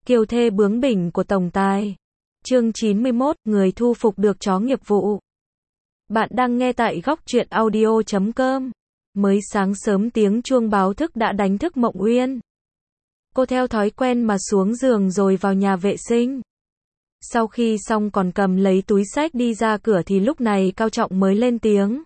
Kiều thê bướng bỉnh của tổng tài. Chương 91, người thu phục được chó nghiệp vụ. Bạn đang nghe tại góc truyện audio.com. Mới sáng sớm tiếng chuông báo thức đã đánh thức Mộng Uyên. Cô theo thói quen mà xuống giường rồi vào nhà vệ sinh. Sau khi xong còn cầm lấy túi xách đi ra cửa thì lúc này Cao Trọng mới lên tiếng.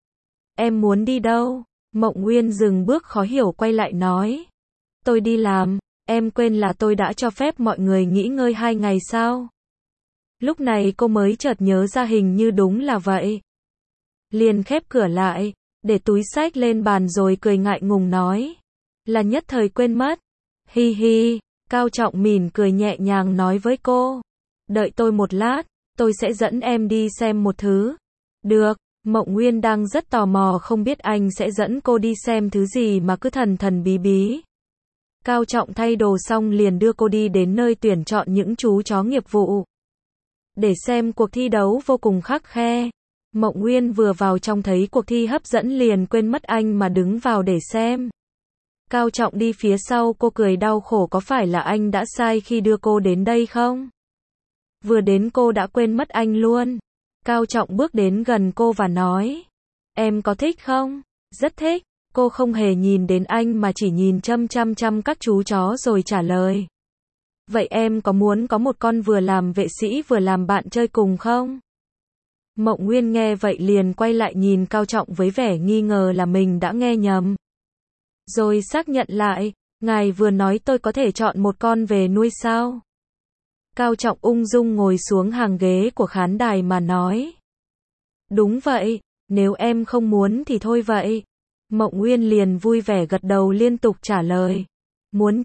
Em muốn đi đâu? Mộng Uyên dừng bước khó hiểu quay lại nói. Tôi đi làm, em quên là tôi đã cho phép mọi người nghỉ ngơi 2 ngày sao? Lúc này cô mới chợt nhớ ra hình như đúng là vậy. Liền khép cửa lại, để túi xách lên bàn rồi cười ngại ngùng nói. Là nhất thời quên mất. Hi hi, Cao Trọng mỉm cười nhẹ nhàng nói với cô. Đợi tôi một lát, tôi sẽ dẫn em đi xem một thứ. Được, Mộng Uyên đang rất tò mò không biết anh sẽ dẫn cô đi xem thứ gì mà cứ thần thần bí bí. Cao Trọng thay đồ xong liền đưa cô đi đến nơi tuyển chọn những chú chó nghiệp vụ. Để xem cuộc thi đấu vô cùng khắt khe. Mộng Uyên vừa vào trong thấy cuộc thi hấp dẫn liền quên mất anh mà đứng vào để xem. Cao Trọng đi phía sau cô cười đau khổ có phải là anh đã sai khi đưa cô đến đây không? Vừa đến cô đã quên mất anh luôn. Cao Trọng bước đến gần cô và nói. Em có thích không? Rất thích. Cô không hề nhìn đến anh mà chỉ nhìn chăm các chú chó rồi trả lời. Vậy em có muốn có một con vừa làm vệ sĩ vừa làm bạn chơi cùng không? Mộng Uyên nghe vậy liền quay lại nhìn Cao Trọng với vẻ nghi ngờ là mình đã nghe nhầm. Rồi xác nhận lại, ngài vừa nói tôi có thể chọn một con về nuôi sao? Cao Trọng ung dung ngồi xuống hàng ghế của khán đài mà nói. Đúng vậy, nếu em không muốn thì thôi vậy. Mộng Uyên liền vui vẻ gật đầu liên tục trả lời. Muốn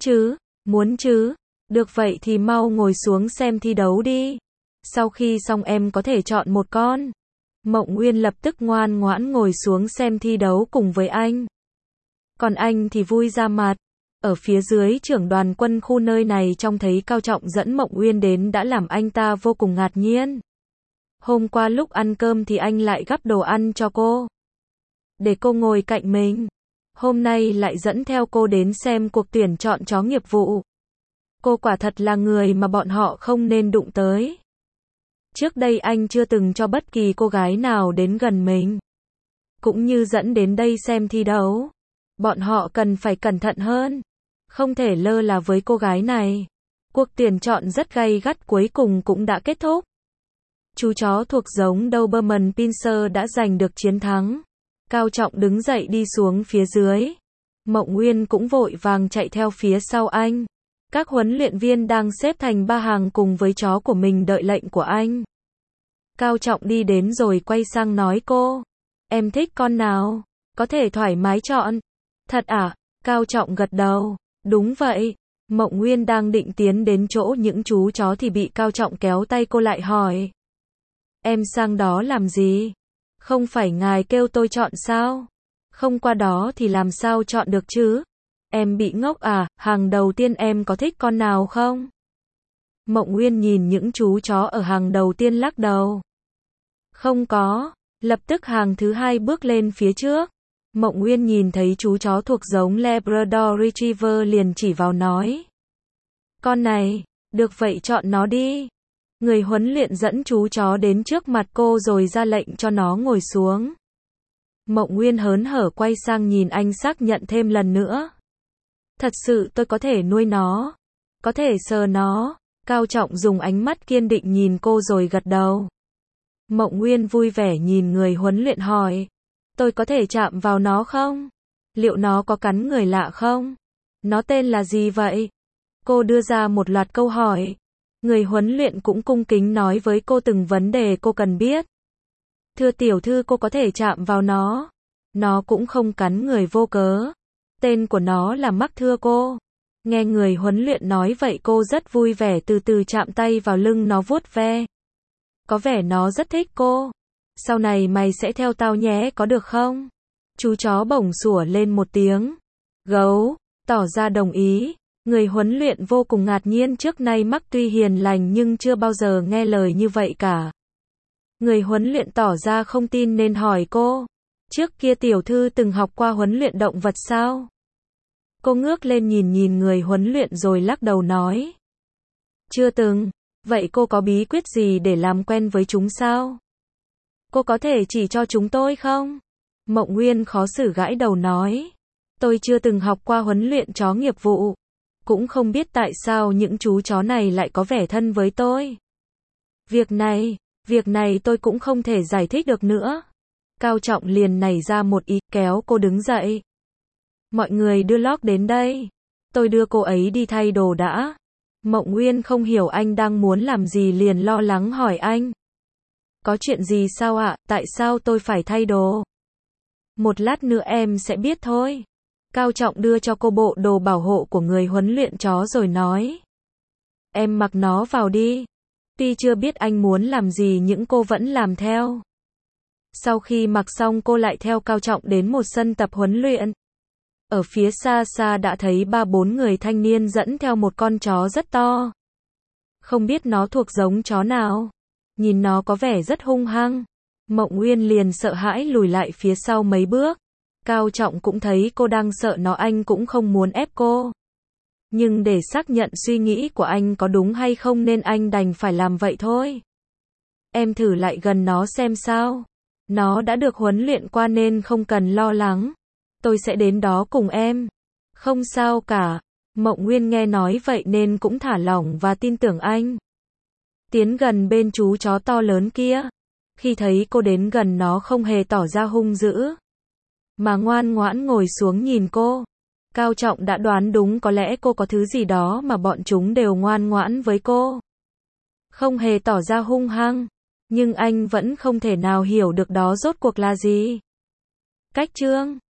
chứ, được vậy thì mau ngồi xuống xem thi đấu đi. Sau khi xong em có thể chọn một con. Mộng Uyên lập tức ngoan ngoãn ngồi xuống xem thi đấu cùng với anh. Còn anh thì vui ra mặt. Ở phía dưới trưởng đoàn quân khu nơi này trông thấy Cao Trọng dẫn Mộng Uyên đến đã làm anh ta vô cùng ngạc nhiên. Hôm qua lúc ăn cơm thì anh lại gắp đồ ăn cho cô. Để cô ngồi cạnh mình. Hôm nay lại dẫn theo cô đến xem cuộc tuyển chọn chó nghiệp vụ. Cô quả thật là người mà bọn họ không nên đụng tới. Trước đây anh chưa từng cho bất kỳ cô gái nào đến gần mình. Cũng như dẫn đến đây xem thi đấu. Bọn họ cần phải cẩn thận hơn. Không thể lơ là với cô gái này. Cuộc tuyển chọn rất gay gắt cuối cùng cũng đã kết thúc. Chú chó thuộc giống Doberman Pinscher đã giành được chiến thắng. Cao Trọng đứng dậy đi xuống phía dưới. Mộng Uyên cũng vội vàng chạy theo phía sau anh. Các huấn luyện viên đang xếp thành 3 hàng cùng với chó của mình đợi lệnh của anh. Cao Trọng đi đến rồi quay sang nói cô. Em thích con nào? Có thể thoải mái chọn. Thật à? Cao Trọng gật đầu. Đúng vậy. Mộng Uyên đang định tiến đến chỗ những chú chó thì bị Cao Trọng kéo tay cô lại hỏi. Em sang đó làm gì? Không phải ngài kêu tôi chọn sao? Không qua đó thì làm sao chọn được chứ? Em bị ngốc à? Hàng đầu tiên em có thích con nào không? Mộng Uyên nhìn những chú chó ở hàng đầu tiên lắc đầu. Không có. Lập tức hàng thứ hai bước lên phía trước. Mộng Uyên nhìn thấy chú chó thuộc giống Labrador Retriever liền chỉ vào nói. Con này, được vậy chọn nó đi. Người huấn luyện dẫn chú chó đến trước mặt cô rồi ra lệnh cho nó ngồi xuống. Mộng Uyên hớn hở quay sang nhìn anh xác nhận thêm lần nữa. Thật sự tôi có thể nuôi nó. Có thể sờ nó. Cao Trọng dùng ánh mắt kiên định nhìn cô rồi gật đầu. Mộng Uyên vui vẻ nhìn người huấn luyện hỏi. Tôi có thể chạm vào nó không? Liệu nó có cắn người lạ không? Nó tên là gì vậy? Cô đưa ra một loạt câu hỏi. Người huấn luyện cũng cung kính nói với cô từng vấn đề cô cần biết. Thưa tiểu thư cô có thể chạm vào nó. Nó cũng không cắn người vô cớ. Tên của nó là Max thưa cô. Nghe người huấn luyện nói vậy cô rất vui vẻ từ từ chạm tay vào lưng nó vuốt ve. Có vẻ nó rất thích cô. Sau này mày sẽ theo tao nhé có được không? Chú chó bổng sủa lên một tiếng. Gấu, tỏ ra đồng ý. Người huấn luyện vô cùng ngạc nhiên trước nay Max tuy hiền lành nhưng chưa bao giờ nghe lời như vậy cả. Người huấn luyện tỏ ra không tin nên hỏi cô. Trước kia tiểu thư từng học qua huấn luyện động vật sao? Cô ngước lên nhìn người huấn luyện rồi lắc đầu nói. Chưa từng. Vậy cô có bí quyết gì để làm quen với chúng sao? Cô có thể chỉ cho chúng tôi không? Mộng Nguyên khó xử gãi đầu nói. Tôi chưa từng học qua huấn luyện chó nghiệp vụ. Cũng không biết tại sao những chú chó này lại có vẻ thân với tôi. Việc này tôi cũng không thể giải thích được nữa. Cao Trọng liền nảy ra một ý, kéo cô đứng dậy. Mọi người đưa lót đến đây. Tôi đưa cô ấy đi thay đồ đã. Mộng Nguyên không hiểu anh đang muốn làm gì liền lo lắng hỏi anh. Có chuyện gì sao ạ, tại sao tôi phải thay đồ? Một lát nữa em sẽ biết thôi. Cao Trọng đưa cho cô bộ đồ bảo hộ của người huấn luyện chó rồi nói. Em mặc nó vào đi. Tuy chưa biết anh muốn làm gì nhưng cô vẫn làm theo. Sau khi mặc xong cô lại theo Cao Trọng đến một sân tập huấn luyện. Ở phía xa xa đã thấy 3-4 người thanh niên dẫn theo một con chó rất to. Không biết nó thuộc giống chó nào. Nhìn nó có vẻ rất hung hăng. Mộng Nguyên liền sợ hãi lùi lại phía sau mấy bước. Cao Trọng cũng thấy cô đang sợ nó, anh cũng không muốn ép cô. Nhưng để xác nhận suy nghĩ của anh có đúng hay không nên anh đành phải làm vậy thôi. Em thử lại gần nó xem sao. Nó đã được huấn luyện qua nên không cần lo lắng. Tôi sẽ đến đó cùng em. Không sao cả. Mộng Nguyên nghe nói vậy nên cũng thả lỏng và tin tưởng anh. Tiến gần bên chú chó to lớn kia. Khi thấy cô đến gần nó không hề tỏ ra hung dữ. Mà ngoan ngoãn ngồi xuống nhìn cô. Cao Trọng đã đoán đúng, có lẽ cô có thứ gì đó mà bọn chúng đều ngoan ngoãn với cô. Không hề tỏ ra hung hăng. Nhưng anh vẫn không thể nào hiểu được đó rốt cuộc là gì. Cách chương